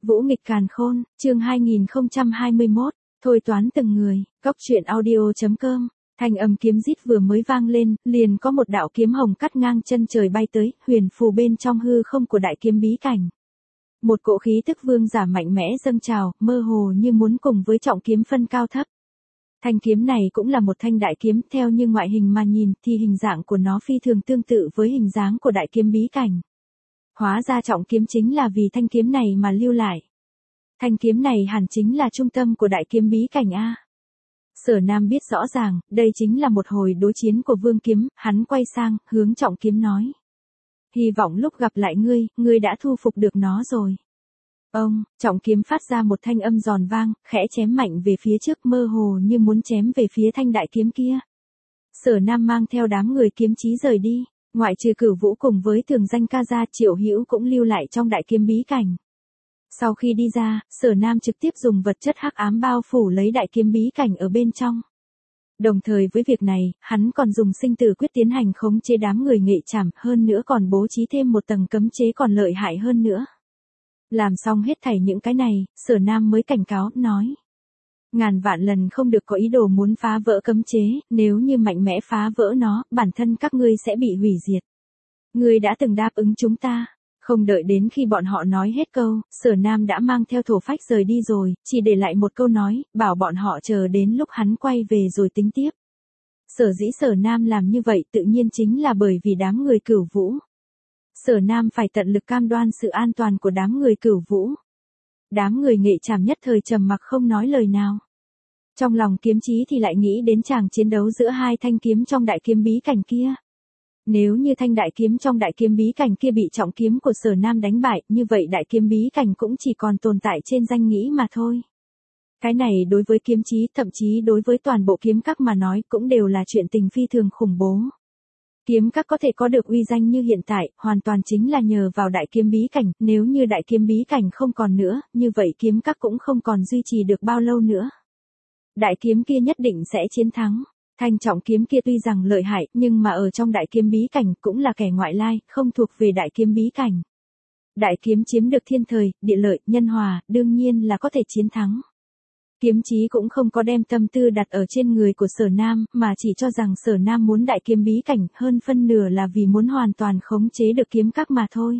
Vũ nghịch càn khôn, chương 2021, thôi toán từng người, góc truyện audio.com, thanh âm kiếm rít vừa mới vang lên, liền có một đạo kiếm hồng cắt ngang chân trời bay tới, huyền phù bên trong hư không của đại kiếm bí cảnh. Một cỗ khí tức vương giả mạnh mẽ dâng trào, mơ hồ như muốn cùng với trọng kiếm phân cao thấp. Thanh kiếm này cũng là một thanh đại kiếm, theo như ngoại hình mà nhìn thì hình dạng của nó phi thường tương tự với hình dáng của đại kiếm bí cảnh. Hóa ra trọng kiếm chính là vì thanh kiếm này mà lưu lại. Thanh kiếm này hẳn chính là trung tâm của đại kiếm bí cảnh A. Sở Nam biết rõ ràng, đây chính là một hồi đối chiến của vương kiếm, hắn quay sang, hướng trọng kiếm nói. Hy vọng lúc gặp lại ngươi đã thu phục được nó rồi. Ông, trọng kiếm phát ra một thanh âm giòn vang, khẽ chém mạnh về phía trước mơ hồ như muốn chém về phía thanh đại kiếm kia. Sở Nam mang theo đám người kiếm chí rời đi, ngoại trừ Cửu Vũ cùng với Thường Danh ca ra, Triệu Hữu cũng lưu lại trong đại kiếm bí cảnh. Sau khi đi ra, Sở Nam trực tiếp dùng vật chất hắc ám bao phủ lấy đại kiếm bí cảnh ở bên trong. Đồng thời với việc này, hắn còn dùng sinh tử quyết tiến hành khống chế đám người nghệ trảm, hơn nữa còn bố trí thêm một tầng cấm chế còn lợi hại hơn nữa. Làm xong hết thảy những cái này, Sở Nam mới cảnh cáo, nói. Ngàn vạn lần không được có ý đồ muốn phá vỡ cấm chế, nếu như mạnh mẽ phá vỡ nó, bản thân các ngươi sẽ bị hủy diệt. Ngươi đã từng đáp ứng chúng ta. Không đợi đến khi bọn họ nói hết câu, Sở Nam đã mang theo thổ phách rời đi rồi, chỉ để lại một câu nói, bảo bọn họ chờ đến lúc hắn quay về rồi tính tiếp. Sở dĩ Sở Nam làm như vậy tự nhiên chính là bởi vì đám người Cửu Vũ. Sở Nam phải tận lực cam đoan sự an toàn của đám người Cửu Vũ. Đám người nghệ trảm nhất thời trầm mặc không nói lời nào. Trong lòng kiếm chí thì lại nghĩ đến chàng chiến đấu giữa hai thanh kiếm trong đại kiếm bí cảnh kia. Nếu như thanh đại kiếm trong đại kiếm bí cảnh kia bị trọng kiếm của Sở Nam đánh bại, như vậy đại kiếm bí cảnh cũng chỉ còn tồn tại trên danh nghĩa mà thôi. Cái này đối với kiếm chí, thậm chí đối với toàn bộ kiếm các mà nói cũng đều là chuyện tình phi thường khủng bố. Kiếm các có thể có được uy danh như hiện tại, hoàn toàn chính là nhờ vào đại kiếm bí cảnh, nếu như đại kiếm bí cảnh không còn nữa, như vậy kiếm các cũng không còn duy trì được bao lâu nữa. Đại kiếm kia nhất định sẽ chiến thắng. Thanh trọng kiếm kia tuy rằng lợi hại, nhưng mà ở trong đại kiếm bí cảnh cũng là kẻ ngoại lai, không thuộc về đại kiếm bí cảnh. Đại kiếm chiếm được thiên thời, địa lợi, nhân hòa, đương nhiên là có thể chiến thắng. Kiếm chí cũng không có đem tâm tư đặt ở trên người của Sở Nam, mà chỉ cho rằng Sở Nam muốn đại kiếm bí cảnh, hơn phân nửa là vì muốn hoàn toàn khống chế được kiếm các mà thôi.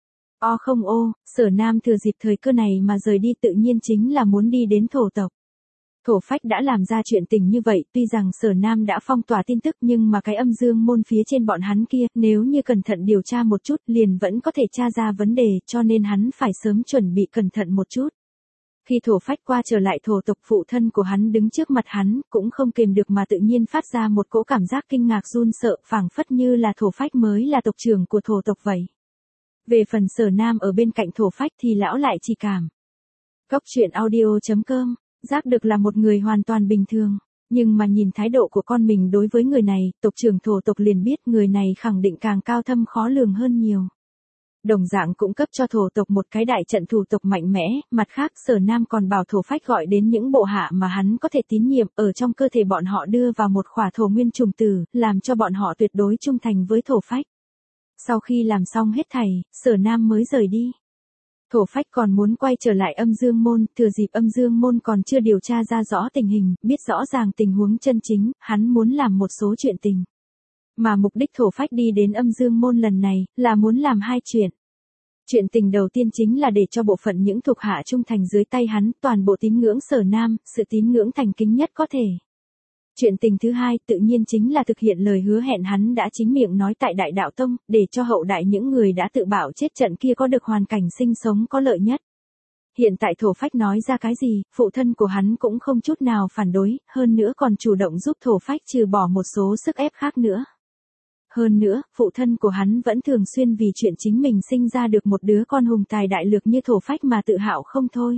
Sở Nam thừa dịp thời cơ này mà rời đi tự nhiên chính là muốn đi đến thổ tộc. Thổ phách đã làm ra chuyện tình như vậy, tuy rằng Sở Nam đã phong tỏa tin tức nhưng mà cái âm dương môn phía trên bọn hắn kia, nếu như cẩn thận điều tra một chút liền vẫn có thể tra ra vấn đề, cho nên hắn phải sớm chuẩn bị cẩn thận một chút. Khi thổ phách qua trở lại thổ tộc, phụ thân của hắn đứng trước mặt hắn, cũng không kềm được mà tự nhiên phát ra một cỗ cảm giác kinh ngạc run sợ, phảng phất như là thổ phách mới là tộc trưởng của thổ tộc vậy. Về phần Sở Nam ở bên cạnh thổ phách thì lão lại chỉ cảm. Góc truyện audio.com, giác được là một người hoàn toàn bình thường, nhưng mà nhìn thái độ của con mình đối với người này, tộc trưởng thổ tộc liền biết người này khẳng định càng cao thâm khó lường hơn nhiều. Đồng dạng cũng cấp cho thổ tộc một cái đại trận thủ tộc mạnh mẽ, mặt khác Sở Nam còn bảo thổ phách gọi đến những bộ hạ mà hắn có thể tín nhiệm, ở trong cơ thể bọn họ đưa vào một khỏa thổ nguyên trùng tử, làm cho bọn họ tuyệt đối trung thành với thổ phách. Sau khi làm xong hết thảy, Sở Nam mới rời đi. Thổ phách còn muốn quay trở lại âm dương môn, thừa dịp âm dương môn còn chưa điều tra ra rõ tình hình, biết rõ ràng tình huống chân chính, hắn muốn làm một số chuyện tình. Mà mục đích thổ phách đi đến âm dương môn lần này, là muốn làm hai chuyện. Chuyện tình đầu tiên chính là để cho bộ phận những thuộc hạ trung thành dưới tay hắn, toàn bộ tín ngưỡng Sở Nam, sự tín ngưỡng thành kính nhất có thể. Chuyện tình thứ hai tự nhiên chính là thực hiện lời hứa hẹn hắn đã chính miệng nói tại Đại Đạo Tông, để cho hậu đại những người đã tự bảo chết trận kia có được hoàn cảnh sinh sống có lợi nhất. Hiện tại thổ phách nói ra cái gì, phụ thân của hắn cũng không chút nào phản đối, hơn nữa còn chủ động giúp thổ phách trừ bỏ một số sức ép khác nữa. Hơn nữa, phụ thân của hắn vẫn thường xuyên vì chuyện chính mình sinh ra được một đứa con hùng tài đại lược như thổ phách mà tự hào không thôi.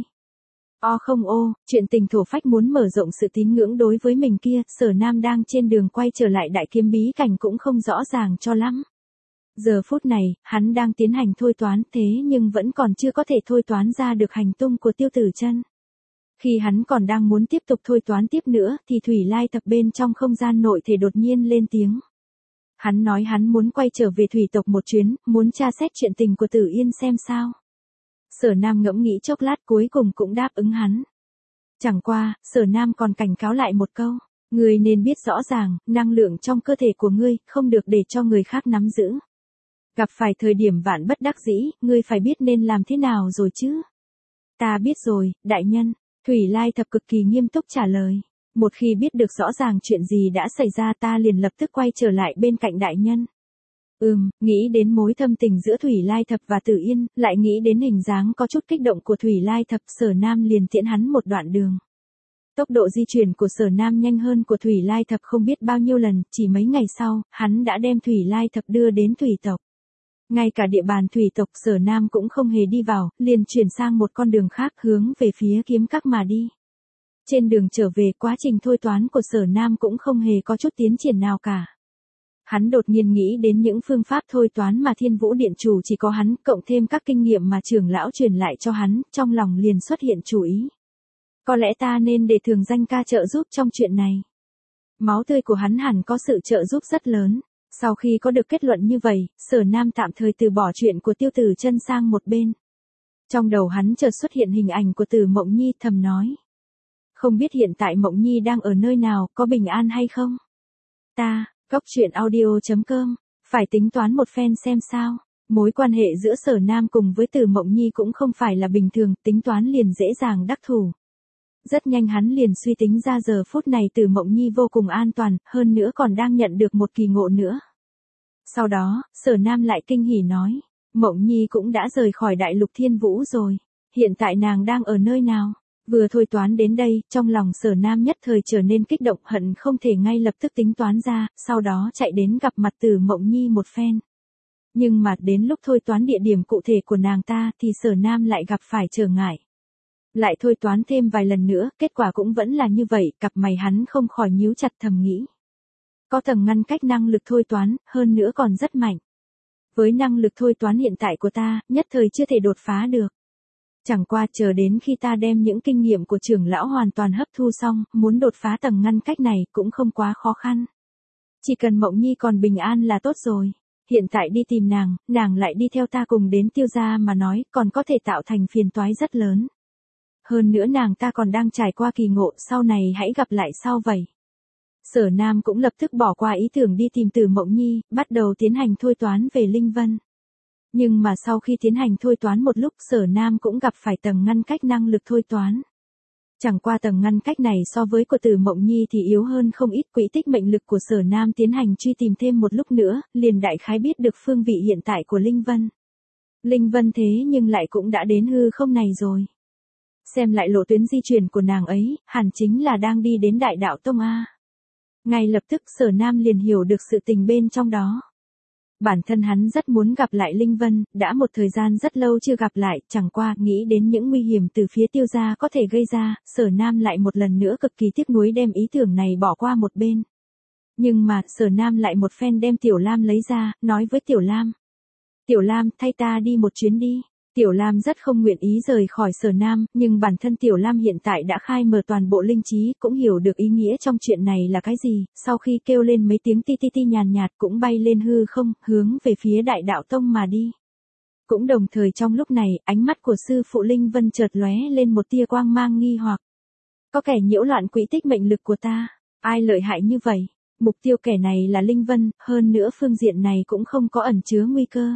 Chuyện tình thổ phách muốn mở rộng sự tín ngưỡng đối với mình kia, Sở Nam đang trên đường quay trở lại đại kiếm bí cảnh cũng không rõ ràng cho lắm. Giờ phút này, hắn đang tiến hành thôi toán thế nhưng vẫn còn chưa có thể thôi toán ra được hành tung của Tiêu Tử Chân. Khi hắn còn đang muốn tiếp tục thôi toán tiếp nữa thì Thủy Lai Tập bên trong không gian nội thể đột nhiên lên tiếng. Hắn nói hắn muốn quay trở về thủy tộc một chuyến, muốn tra xét chuyện tình của Tử Yên xem sao. Sở Nam ngẫm nghĩ chốc lát cuối cùng cũng đáp ứng hắn. Chẳng qua, Sở Nam còn cảnh cáo lại một câu. Ngươi nên biết rõ ràng, năng lượng trong cơ thể của ngươi, không được để cho người khác nắm giữ. Gặp phải thời điểm vạn bất đắc dĩ, ngươi phải biết nên làm thế nào rồi chứ. Ta biết rồi, đại nhân. Thủy Lai Thập cực kỳ nghiêm túc trả lời. Một khi biết được rõ ràng chuyện gì đã xảy ra ta liền lập tức quay trở lại bên cạnh đại nhân. Nghĩ đến mối thâm tình giữa Thủy Lai Thập và Tử Yên, lại nghĩ đến hình dáng có chút kích động của Thủy Lai Thập, Sở Nam liền tiễn hắn một đoạn đường. Tốc độ di chuyển của Sở Nam nhanh hơn của Thủy Lai Thập không biết bao nhiêu lần, chỉ mấy ngày sau, hắn đã đem Thủy Lai Thập đưa đến Thủy tộc. Ngay cả địa bàn Thủy tộc Sở Nam cũng không hề đi vào, liền chuyển sang một con đường khác hướng về phía kiếm các mà đi. Trên đường trở về quá trình thôi toán của Sở Nam cũng không hề có chút tiến triển nào cả. Hắn đột nhiên nghĩ đến những phương pháp thôi toán mà Thiên Vũ Điện chủ chỉ có hắn, cộng thêm các kinh nghiệm mà trưởng lão truyền lại cho hắn, trong lòng liền xuất hiện chủ ý. Có lẽ ta nên để Thường Danh ca trợ giúp trong chuyện này. Máu tươi của hắn hẳn có sự trợ giúp rất lớn. Sau khi có được kết luận như vậy, Sở Nam tạm thời từ bỏ chuyện của Tiêu Tử Chân sang một bên. Trong đầu hắn chợt xuất hiện hình ảnh của Từ Mộng Nhi, thầm nói. Không biết hiện tại Mộng Nhi đang ở nơi nào, có bình an hay không? Góc truyện audio.com, phải tính toán một phen xem sao. Mối quan hệ giữa Sở Nam cùng với Từ Mộng Nhi cũng không phải là bình thường, tính toán liền dễ dàng đắc thủ. Rất nhanh hắn liền suy tính ra giờ phút này Từ Mộng Nhi vô cùng an toàn, hơn nữa còn đang nhận được một kỳ ngộ nữa. Sau đó, Sở Nam lại kinh hỉ nói, Mộng Nhi cũng đã rời khỏi Đại Lục Thiên Vũ rồi, hiện tại nàng đang ở nơi nào? Vừa thôi toán đến đây, trong lòng Sở Nam nhất thời trở nên kích động, hận không thể ngay lập tức tính toán ra, sau đó chạy đến gặp mặt Từ Mộng Nhi một phen. Nhưng mà đến lúc thôi toán địa điểm cụ thể của nàng ta thì Sở Nam lại gặp phải trở ngại. Lại thôi toán thêm vài lần nữa, kết quả cũng vẫn là như vậy, cặp mày hắn không khỏi nhíu chặt thầm nghĩ. Có tầng ngăn cách năng lực thôi toán, hơn nữa còn rất mạnh. Với năng lực thôi toán hiện tại của ta, nhất thời chưa thể đột phá được. Chẳng qua chờ đến khi ta đem những kinh nghiệm của trưởng lão hoàn toàn hấp thu xong, muốn đột phá tầng ngăn cách này cũng không quá khó khăn. Chỉ cần Mộng Nhi còn bình an là tốt rồi. Hiện tại đi tìm nàng lại đi theo ta cùng đến Tiêu gia mà nói, còn có thể tạo thành phiền toái rất lớn. Hơn nữa nàng ta còn đang trải qua kỳ ngộ, sau này hãy gặp lại sau vậy. Sở Nam cũng lập tức bỏ qua ý tưởng đi tìm Từ Mộng Nhi, bắt đầu tiến hành thôi toán về Linh Vân. Nhưng mà sau khi tiến hành thôi toán một lúc, Sở Nam cũng gặp phải tầng ngăn cách năng lực thôi toán. Chẳng qua tầng ngăn cách này so với của Từ Mộng Nhi thì yếu hơn không ít, quỹ tích mệnh lực của Sở Nam tiến hành truy tìm thêm một lúc nữa, liền đại khái biết được phương vị hiện tại của Linh Vân. Linh Vân thế nhưng lại cũng đã đến hư không này rồi. Xem lại lộ tuyến di chuyển của nàng ấy, hẳn chính là đang đi đến Đại Đạo Tông A. Ngay lập tức Sở Nam liền hiểu được sự tình bên trong đó. Bản thân hắn rất muốn gặp lại Linh Vân, đã một thời gian rất lâu chưa gặp lại, chẳng qua nghĩ đến những nguy hiểm từ phía Tiêu gia có thể gây ra, Sở Nam lại một lần nữa cực kỳ tiếc nuối đem ý tưởng này bỏ qua một bên. Nhưng mà, Sở Nam lại một phen đem Tiểu Lam lấy ra, nói với Tiểu Lam. Tiểu Lam, thay ta đi một chuyến đi. Tiểu Lam rất không nguyện ý rời khỏi Sở Nam, nhưng bản thân Tiểu Lam hiện tại đã khai mở toàn bộ linh trí, cũng hiểu được ý nghĩa trong chuyện này là cái gì, sau khi kêu lên mấy tiếng ti ti ti nhàn nhạt cũng bay lên hư không, hướng về phía Đại Đạo Tông mà đi. Cũng đồng thời trong lúc này, ánh mắt của sư phụ Linh Vân chợt lóe lên một tia quang mang nghi hoặc. Có kẻ nhiễu loạn quỹ tích mệnh lực của ta, ai lợi hại như vậy? Mục tiêu kẻ này là Linh Vân, hơn nữa phương diện này cũng không có ẩn chứa nguy cơ.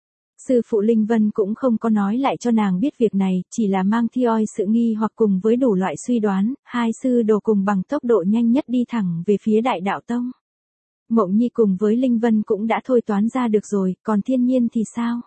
Sư phụ Linh Vân cũng không có nói lại cho nàng biết việc này, chỉ là mang theo sự nghi hoặc cùng với đủ loại suy đoán, hai sư đồ cùng bằng tốc độ nhanh nhất đi thẳng về phía Đại Đạo Tông. Mộng Nhi cùng với Linh Vân cũng đã thôi toán ra được rồi, còn Thiên Nhiên thì sao?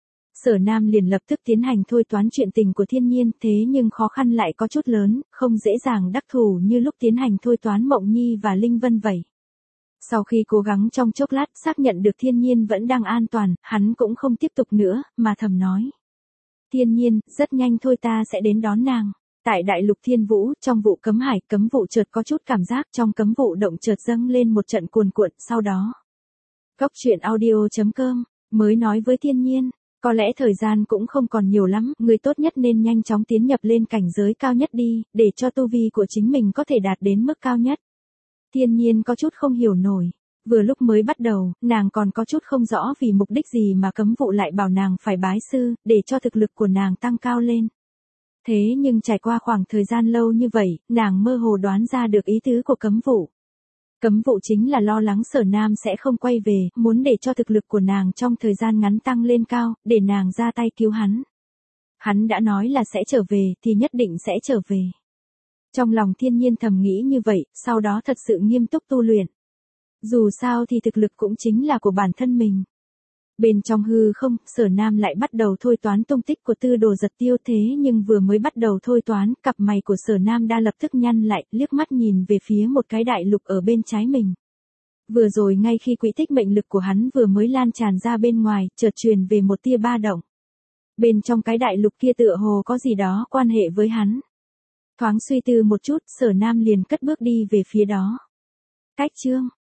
Sở Nam liền lập tức tiến hành thôi toán chuyện tình của Thiên Nhiên, thế nhưng khó khăn lại có chút lớn, không dễ dàng đắc thủ như lúc tiến hành thôi toán Mộng Nhi và Linh Vân vậy. Sau khi cố gắng trong chốc lát xác nhận được Thiên Nhiên vẫn đang an toàn, hắn cũng không tiếp tục nữa, mà thầm nói. Thiên Nhiên, rất nhanh thôi ta sẽ đến đón nàng. Tại Đại Lục Thiên Vũ, trong vụ cấm hải, cấm vụ chợt có chút cảm giác trong cấm vụ động chợt dâng lên một trận cuồn cuộn, sau đó. Góc truyện audio.com, mới nói với Thiên Nhiên, có lẽ thời gian cũng không còn nhiều lắm, người tốt nhất nên nhanh chóng tiến nhập lên cảnh giới cao nhất đi, để cho tu vi của chính mình có thể đạt đến mức cao nhất. Thiên Nhiên có chút không hiểu nổi. Vừa lúc mới bắt đầu, nàng còn có chút không rõ vì mục đích gì mà cấm vụ lại bảo nàng phải bái sư, để cho thực lực của nàng tăng cao lên. Thế nhưng trải qua khoảng thời gian lâu như vậy, nàng mơ hồ đoán ra được ý tứ của cấm vụ. Cấm vụ chính là lo lắng Sở Nam sẽ không quay về, muốn để cho thực lực của nàng trong thời gian ngắn tăng lên cao, để nàng ra tay cứu hắn. Hắn đã nói là sẽ trở về thì nhất định sẽ trở về. Trong lòng Thiên Nhiên thầm nghĩ như vậy, sau đó thật sự nghiêm túc tu luyện. Dù sao thì thực lực cũng chính là của bản thân mình. Bên trong hư không, Sở Nam lại bắt đầu thôi toán tung tích của Tư Đồ Giật Tiêu, thế nhưng vừa mới bắt đầu thôi toán, cặp mày của Sở Nam đã lập tức nhăn lại, liếc mắt nhìn về phía một cái đại lục ở bên trái mình. Vừa rồi ngay khi quỹ tích mệnh lực của hắn vừa mới lan tràn ra bên ngoài, chợt truyền về một tia ba động. Bên trong cái đại lục kia tựa hồ có gì đó quan hệ với hắn. Thoáng suy tư một chút, Sở Nam liền cất bước đi về phía đó. Cách chương